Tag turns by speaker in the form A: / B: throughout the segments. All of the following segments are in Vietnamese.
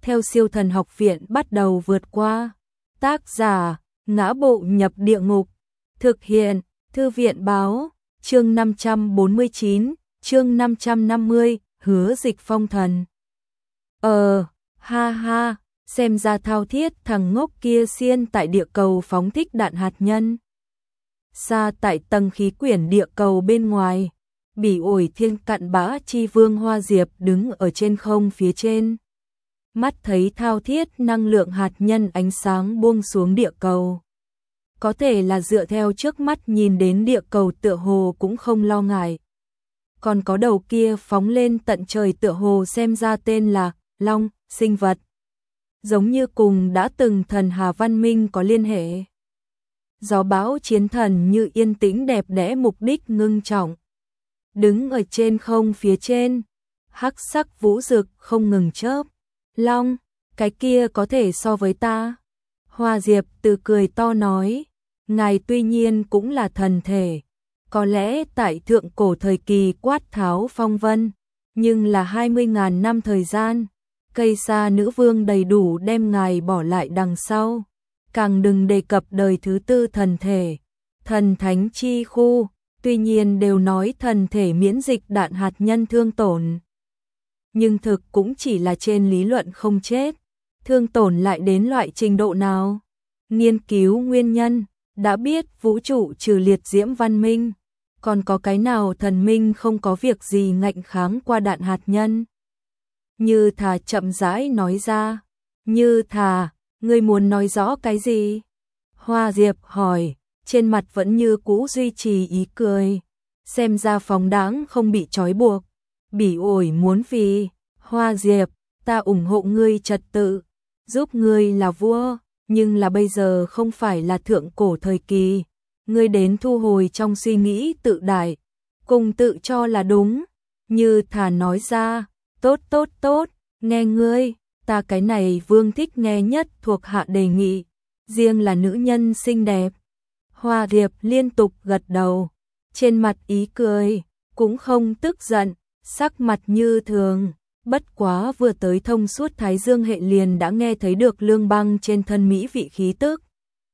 A: theo Siêu Thần Học Viện bắt đầu vượt qua. Tác giả: Ngã Bộ Nhập Địa Ngục. Thực hiện: Thư viện báo. Chương 549, chương 550, Hứa Dịch phong thần. Ha ha, xem ra Thao Thiết thằng ngốc kia xiên tại địa cầu phóng thích đạn hạt nhân. Xa tại tầng khí quyển địa cầu bên ngoài, bỉ ổi thiên cặn bã chi vương Hoa Diệp đứng ở trên không phía trên. Mắt thấy thao thiết năng lượng hạt nhân ánh sáng buông xuống địa cầu. Có thể là dựa theo trước mắt nhìn đến địa cầu tựa hồ cũng không lo ngại. Còn có đầu kia phóng lên tận trời tựa hồ xem ra tên là Long, sinh vật. Giống như cùng đã từng thần Hà văn minh có liên hệ. Gió bão chiến thần như yên tĩnh đẹp đẽ mục đích ngưng trọng. Đứng ở trên không phía trên, hắc sắc vũ rực không ngừng chớp. Long, cái kia có thể so với ta. Hoa Diệp từ cười to nói, ngài tuy nhiên cũng là thần thể. Có lẽ tại thượng cổ thời kỳ quát tháo phong vân, nhưng là 20.000 năm thời gian, cây sa nữ vương đầy đủ đem ngài bỏ lại đằng sau. Càng đừng đề cập đời thứ tư thần thể, thần thánh chi khu, tuy nhiên đều nói thần thể miễn dịch đạn hạt nhân thương tổn. Nhưng thực cũng chỉ là trên lý luận không chết, thương tổn lại đến loại trình độ nào? Nghiên cứu nguyên nhân, đã biết vũ trụ trừ liệt diễm văn minh, còn có cái nào thần minh không có việc gì ngạnh kháng qua đạn hạt nhân? Như Thà chậm rãi nói ra, Như Thà, ngươi muốn nói rõ cái gì? Hoa Diệp hỏi, trên mặt vẫn như cũ duy trì ý cười, xem ra phóng đáng không bị trói buộc. Bỉ ổi muốn vì, Hoa Diệp, ta ủng hộ ngươi trật tự, giúp ngươi là vua, nhưng là bây giờ không phải là thượng cổ thời kỳ, ngươi đến thu hồi trong suy nghĩ tự đại, cùng tự cho là đúng. Như Thà nói ra, tốt, nghe ngươi, ta cái này vương thích nghe nhất thuộc hạ đề nghị, riêng là nữ nhân xinh đẹp. Hoa Diệp liên tục gật đầu, trên mặt ý cười, cũng không tức giận, sắc mặt như thường, bất quá vừa tới thông suốt Thái Dương hệ liền đã nghe thấy được Lương Băng trên thân mỹ vị khí tức.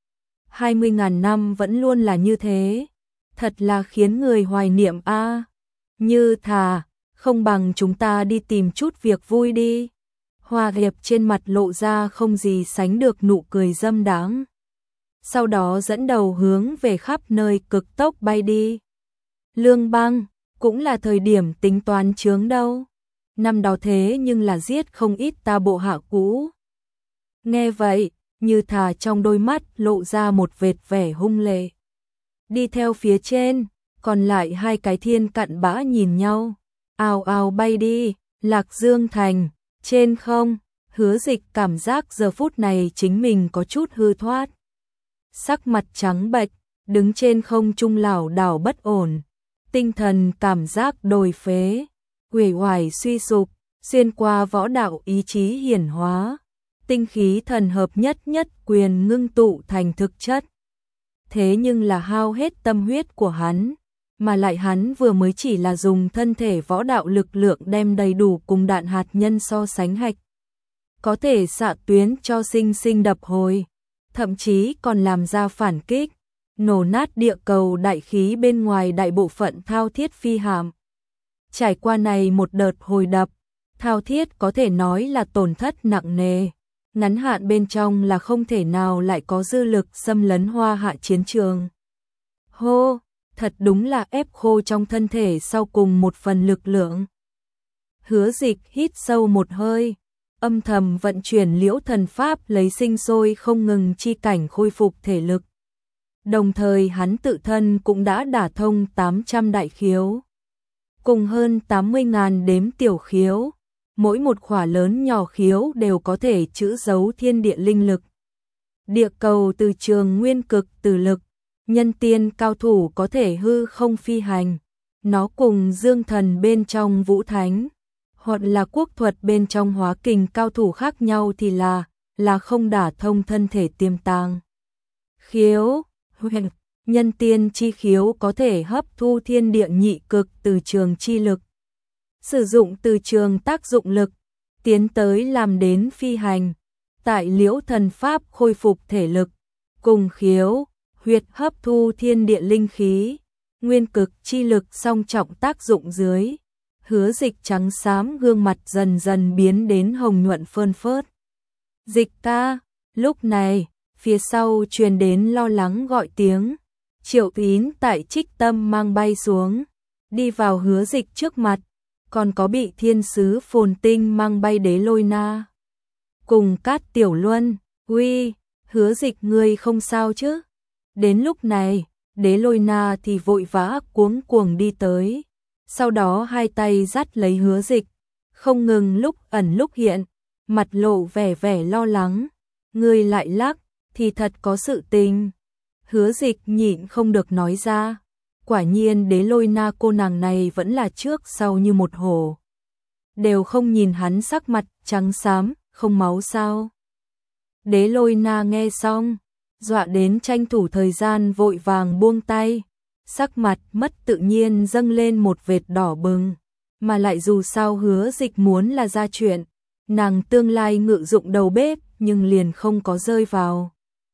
A: 20.000 năm vẫn luôn là như thế, thật là khiến người hoài niệm a. Như Thà, không bằng chúng ta đi tìm chút việc vui đi. Hoa Diệp trên mặt lộ ra không gì sánh được nụ cười dâm đáng. Sau đó dẫn đầu hướng về khắp nơi cực tốc bay đi. Lương Băng, cũng là thời điểm tính toán chướng đâu. Năm đó thế nhưng là giết không ít ta bộ hạ cũ. Nghe vậy, Như Thà trong đôi mắt lộ ra một vệt vẻ hung lệ. Đi theo phía trên, còn lại hai cái thiên cặn bã nhìn nhau. Ào ào bay đi, Lạc Dương Thành, trên không, Hứa Dịch cảm giác giờ phút này chính mình có chút hư thoát. Sắc mặt trắng bệch, đứng trên không trung lảo đảo bất ổn. Tinh thần cảm giác đồi phế, uể oải suy sụp, xuyên qua võ đạo ý chí hiển hóa, tinh khí thần hợp nhất quyền ngưng tụ thành thực chất. Thế nhưng là hao hết tâm huyết của hắn, mà lại hắn vừa mới chỉ là dùng thân thể võ đạo lực lượng đem đầy đủ cùng đạn hạt nhân so sánh hạch. Có thể xạ tuyến cho sinh đập hồi, thậm chí còn làm ra phản kích, nổ nát địa cầu đại khí bên ngoài đại bộ phận thao thiết phi hạm. Trải qua này một đợt hồi đập, thao thiết có thể nói là tổn thất nặng nề, ngắn hạn bên trong là không thể nào lại có dư lực xâm lấn Hoa Hạ chiến trường. Hô, thật đúng là ép khô trong thân thể sau cùng một phần lực lượng. Hứa Dịch hít sâu một hơi, âm thầm vận chuyển Liễu Thần Pháp lấy sinh sôi không ngừng chi cảnh khôi phục thể lực. Đồng thời hắn tự thân cũng đã đả thông 800 đại khiếu, cùng hơn 80.000 đếm tiểu khiếu, mỗi một khỏa lớn nhỏ khiếu đều có thể trữ giấu thiên địa linh lực. Địa cầu từ trường nguyên cực từ lực, nhân tiên cao thủ có thể hư không phi hành, nó cùng dương thần bên trong vũ thánh, hoặc là quốc thuật bên trong hóa kình cao thủ khác nhau thì là không đả thông thân thể tiềm tàng. Khiếu, nhân tiên chi khiếu có thể hấp thu thiên địa nhị cực từ trường chi lực, sử dụng từ trường tác dụng lực, tiến tới làm đến phi hành. Tại Liễu thần pháp khôi phục thể lực, cùng khiếu, huyệt hấp thu thiên địa linh khí, nguyên cực chi lực song trọng tác dụng dưới. Hứa Dịch trắng xám gương mặt dần dần biến đến hồng nhuận phơn phớt. Dịch ca, lúc này, phía sau truyền đến lo lắng gọi tiếng. Triệu Tín tại Trích Tâm mang bay xuống, đi vào Hứa Dịch trước mặt, còn có bị thiên sứ Phồn Tinh mang bay Đế Lôi Na. Cùng Cát Tiểu Luân, uy, Hứa Dịch ngươi không sao chứ? Đến lúc này, Đế Lôi Na thì vội vã cuống cuồng đi tới, sau đó hai tay dắt lấy Hứa Dịch, không ngừng lúc ẩn lúc hiện, mặt lộ vẻ vẻ lo lắng. Ngươi lại lắc, thì thật có sự tình. Hứa Dịch nhịn không được nói ra, quả nhiên Đế Lôi Na cô nàng này vẫn là trước sau như một hổ. Đều không nhìn hắn sắc mặt trắng xám, không máu sao? Đế Lôi Na nghe xong, dọa đến tranh thủ thời gian vội vàng buông tay, sắc mặt mất tự nhiên dâng lên một vệt đỏ bừng, mà lại dù sao Hứa Dịch muốn là ra chuyện, nàng tương lai ngự dụng đầu bếp nhưng liền không có rơi vào.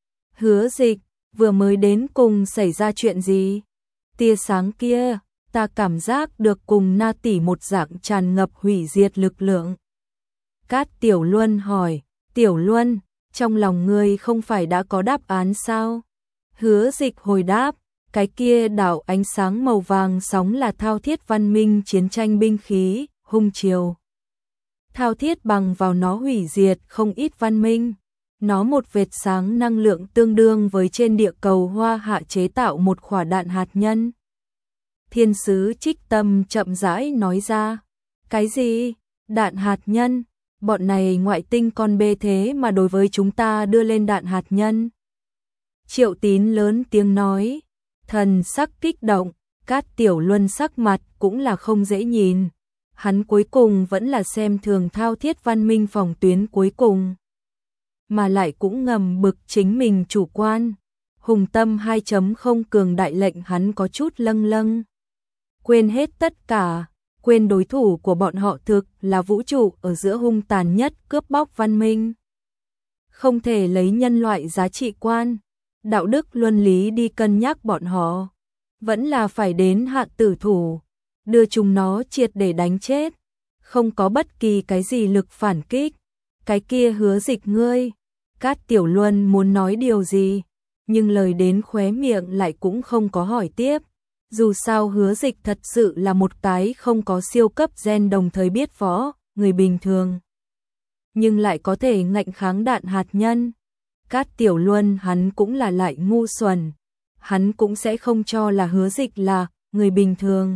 A: Hứa Dịch, vừa mới đến cùng xảy ra chuyện gì? Tia sáng kia, ta cảm giác được cùng Na tỷ một dạng tràn ngập hủy diệt lực lượng. Cát Tiểu Luân hỏi, Tiểu Luân, trong lòng ngươi không phải đã có đáp án sao? Hứa Dịch hồi đáp, cái kia đảo ánh sáng màu vàng sóng là thao thiết văn minh chiến tranh binh khí, hung triều. Thao thiết bằng vào nó hủy diệt không ít văn minh. Nó một vệt sáng năng lượng tương đương với trên địa cầu Hoa Hạ chế tạo một quả đạn hạt nhân. Thiên sứ Trích Tâm chậm rãi nói ra, cái gì? Đạn hạt nhân? Bọn này ngoại tinh con bê thế mà đối với chúng ta đưa lên đạn hạt nhân. Triệu Tín lớn tiếng nói, thần sắc kích động, Cát Tiểu Luân sắc mặt cũng là không dễ nhìn. Hắn cuối cùng vẫn là xem thường thao thiết văn minh phòng tuyến cuối cùng, mà lại cũng ngầm bực chính mình chủ quan. Hùng tâm 2.0 cường đại lệnh hắn có chút lâng lâng. Quên hết tất cả, quên đối thủ của bọn họ thực là vũ trụ ở giữa hung tàn nhất cướp bóc văn minh. Không thể lấy nhân loại giá trị quan, đạo đức luân lý đi cân nhắc bọn họ, vẫn là phải đến hạ tử thủ, đưa chúng nó triệt để đánh chết, không có bất kỳ cái gì lực phản kích. Cái kia Hứa Dịch ngươi, Cát Tiểu Luân muốn nói điều gì, nhưng lời đến khóe miệng lại cũng không có hỏi tiếp. Dù sao Hứa Dịch thật sự là một cái không có siêu cấp gen đồng thời biết võ, người bình thường, nhưng lại có thể ngạnh kháng đạn hạt nhân. Cát Tiểu Luân hắn cũng là lại ngu xuẩn, hắn cũng sẽ không cho là Hứa Dịch là người bình thường.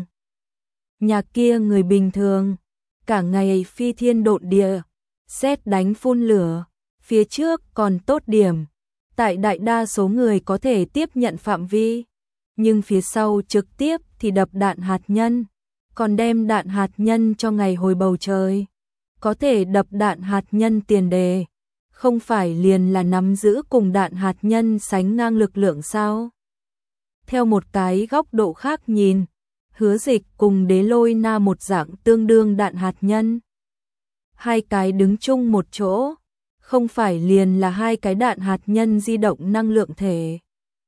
A: Nhà kia người bình thường, cả ngày phi thiên độn địa, sét đánh phun lửa, phía trước còn tốt điểm, tại đại đa số người có thể tiếp nhận phạm vi, nhưng phía sau trực tiếp thì đập đạn hạt nhân, còn đem đạn hạt nhân cho ngày hồi bầu trời. Có thể đập đạn hạt nhân tiền đề, không phải liền là nắm giữ cùng đạn hạt nhân sánh ngang lực lượng sao? Theo một cái góc độ khác nhìn, Hứa Dịch cùng Đế Lôi Na một dạng tương đương đạn hạt nhân. Hai cái đứng chung một chỗ, không phải liền là hai cái đạn hạt nhân di động năng lượng thể.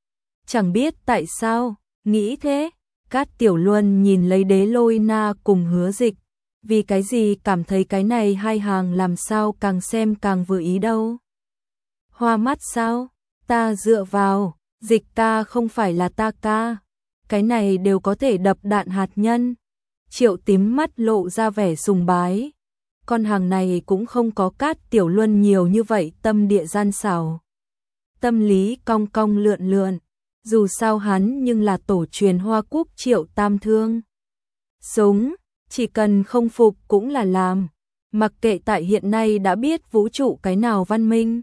A: Chẳng biết tại sao, nghĩ thế, Cát Tiểu Luân nhìn lấy Đế Lôi Na cùng Hứa Dịch, vì cái gì cảm thấy cái này hai hàng làm sao càng xem càng vừa ý đâu. Hoa mắt sao, ta dựa vào, Dịch ca không phải là ta ca, cái này đều có thể đập đạn hạt nhân. Triệu Tím mắt lộ ra vẻ sùng bái, con hàng này cũng không có Cát Tiểu Luân nhiều như vậy tâm địa gian xảo. Tâm lý cong cong lượn lượn, dù sao hắn nhưng là tổ truyền Hoa Quốc Triệu Tam Thương. Súng, chỉ cần không phục cũng là làm, mặc kệ tại hiện nay đã biết vũ trụ cái nào văn minh.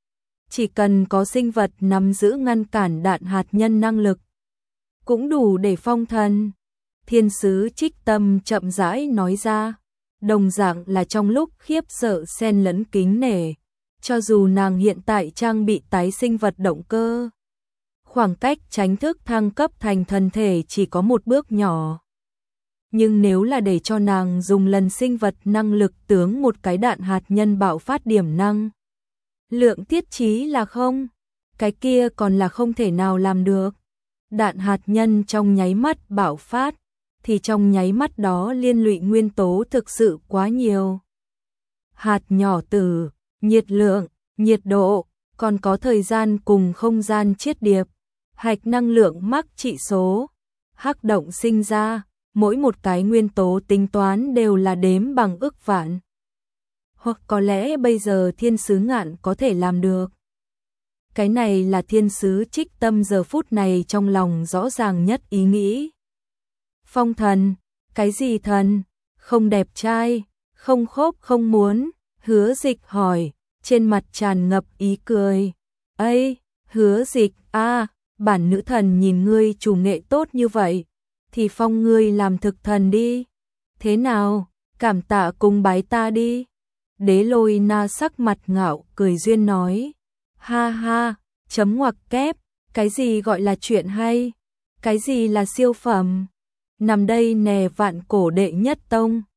A: Chỉ cần có sinh vật nắm giữ ngăn cản đạn hạt nhân năng lực, cũng đủ để phong thần. Thiên sứ Trích Tâm chậm rãi nói ra, đồng dạng là trong lúc khiếp sợ xen lẫn kính nể, cho dù nàng hiện tại trang bị tái sinh vật động cơ, khoảng cách tránh thức thăng cấp thành thần thể chỉ có một bước nhỏ. nhưng nếu là để cho nàng dùng lần sinh vật năng lực tướng một cái đạn hạt nhân bạo phát điểm năng lượng tiết trí là không, cái kia còn là không thể nào làm được. Đạn hạt nhân trong nháy mắt bạo phát, thì trong nháy mắt đó liên lụy nguyên tố thực sự quá nhiều. Hạt nhỏ tử, nhiệt lượng, nhiệt độ, còn có thời gian cùng không gian chiết điệp, hạch năng lượng mắc trị số, hắc động sinh ra, mỗi một cái nguyên tố tính toán đều là đếm bằng ức vạn. Hoặc có lẽ bây giờ thiên sứ Ngạn có thể làm được. Cái này là thiên sứ Trích Tâm giờ phút này trong lòng rõ ràng nhất ý nghĩ. Phong thần, cái gì thần, không đẹp trai, không khốp không muốn, Hứa Dịch hỏi, trên mặt tràn ngập ý cười. Ây, Hứa Dịch, bản nữ thần nhìn ngươi chủ nghệ tốt như vậy, thì phong ngươi làm thực thần đi. Thế nào, cảm tạ cùng bái ta đi. Đế Lôi Na sắc mặt ngạo cười duyên nói. Ha ha, chấm ngoặc kép, cái gì gọi là chuyện hay, cái gì là siêu phẩm. Nằm đây nè vạn cổ đệ nhất tông,